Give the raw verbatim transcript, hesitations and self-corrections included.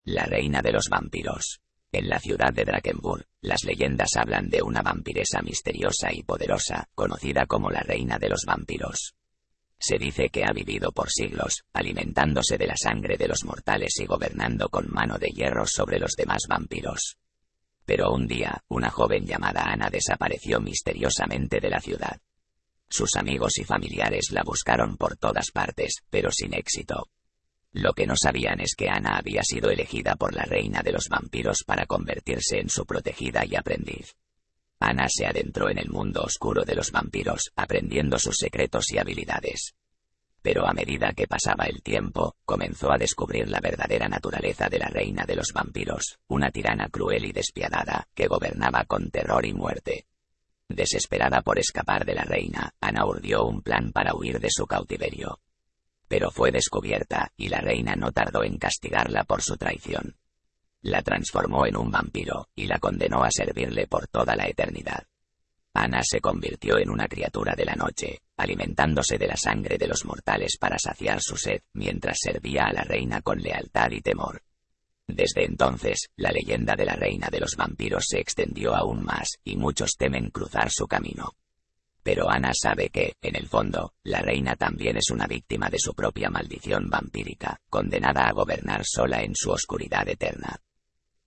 La reina de los vampiros. En la ciudad de Drakenburg, las leyendas hablan de una vampiresa misteriosa y poderosa, conocida como la reina de los vampiros. Se dice que ha vivido por siglos, alimentándose de la sangre de los mortales y gobernando con mano de hierro sobre los demás vampiros. Pero un día, una joven llamada Ana desapareció misteriosamente de la ciudad. Sus amigos y familiares la buscaron por todas partes, pero sin éxito. Lo que no sabían es que Ana había sido elegida por la reina de los vampiros para convertirse en su protegida y aprendiz. Ana se adentró en el mundo oscuro de los vampiros, aprendiendo sus secretos y habilidades. Pero a medida que pasaba el tiempo, comenzó a descubrir la verdadera naturaleza de la reina de los vampiros, una tirana cruel y despiadada, que gobernaba con terror y muerte. Desesperada por escapar de la reina, Ana urdió un plan para huir de su cautiverio. Pero fue descubierta, y la reina no tardó en castigarla por su traición. La transformó en un vampiro, y la condenó a servirle por toda la eternidad. Ana se convirtió en una criatura de la noche, alimentándose de la sangre de los mortales para saciar su sed, mientras servía a la reina con lealtad y temor. Desde entonces, la leyenda de la reina de los vampiros se extendió aún más, y muchos temen cruzar su camino. Pero Ana sabe que, en el fondo, la reina también es una víctima de su propia maldición vampírica, condenada a gobernar sola en su oscuridad eterna.